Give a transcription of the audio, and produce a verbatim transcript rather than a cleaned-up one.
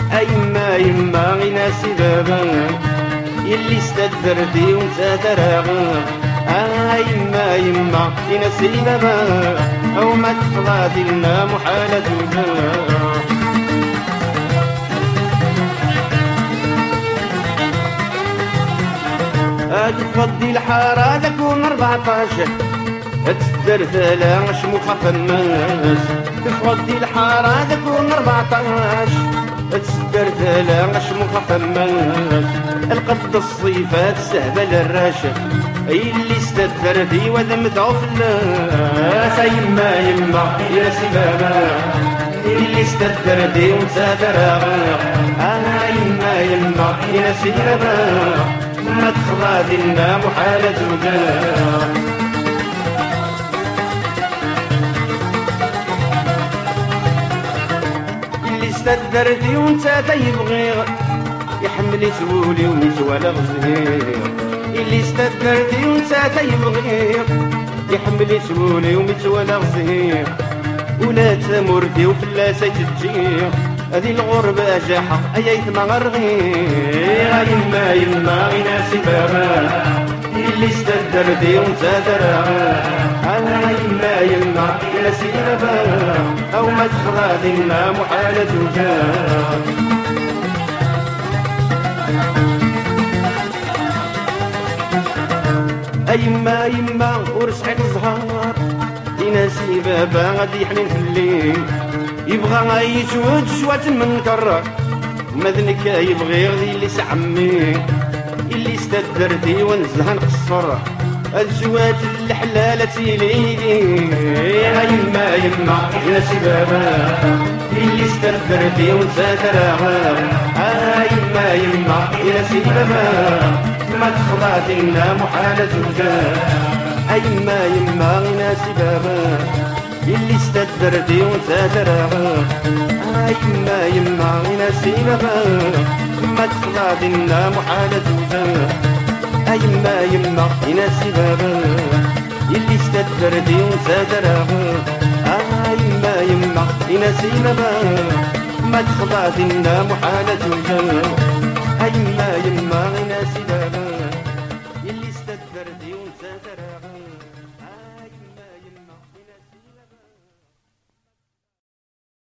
أيما يما غيناسي بابا يلي استدرتي وانت تراغا. أيما يما غيناسي بابا أو ما تفضى لنا محالة وجاه. تفضي الحارة تكون أربعطاش تدر ثلاث شموخة فماس. تفضي الحارة تكون أربعطاش تدر ثلاث شموخة فماس. القد الصيفات سهبل الراشة اللي استدرتي وذمت عفلاس. يما يما يا سبابا اللي استدرتي ومسافرة. أنا يما يما يا سبابا ما تخضى لنا محالة وجاه. اللي استدرتي وانت تيبغي يحمل سولي ويتوالى غزير. اللي استدرتي وانت تيبغي يحمل سولي ويتوالى غزير. ولا تمرتي وفلاسة تجي هذه الغربة جاحة أيايت ما غرغي. يما يما غيناسي بابا اللي استدرتي وانت تراغا. أنا يما يما غيناسي بابا أو ما تخضى لنا محالة وجاه. أيما يما ورسحك الزهار يناسي بابا غادي يحنين في الليل. يبغى يجود شوات من كرة مذنك يبغي غدي اللي سعمي. اللي استدرتي ونزلها نقصر الزواج الحلالة تيليدي. يما يما يا سبابا اللي استدرتي ونساترها. يما يما يا سبابا ما تخضعت لنا محالة وجاه. يما يما يا سبابا اللي استدرتي وانت تراغا. يما يما غيناسي بابا ما تخضى لنا محالة وجاه. يما يما غيناسي بابا اللي استدرتي وانت تراغا. يما يما غيناسي بابا ما تخضى لنا محالة وجاه.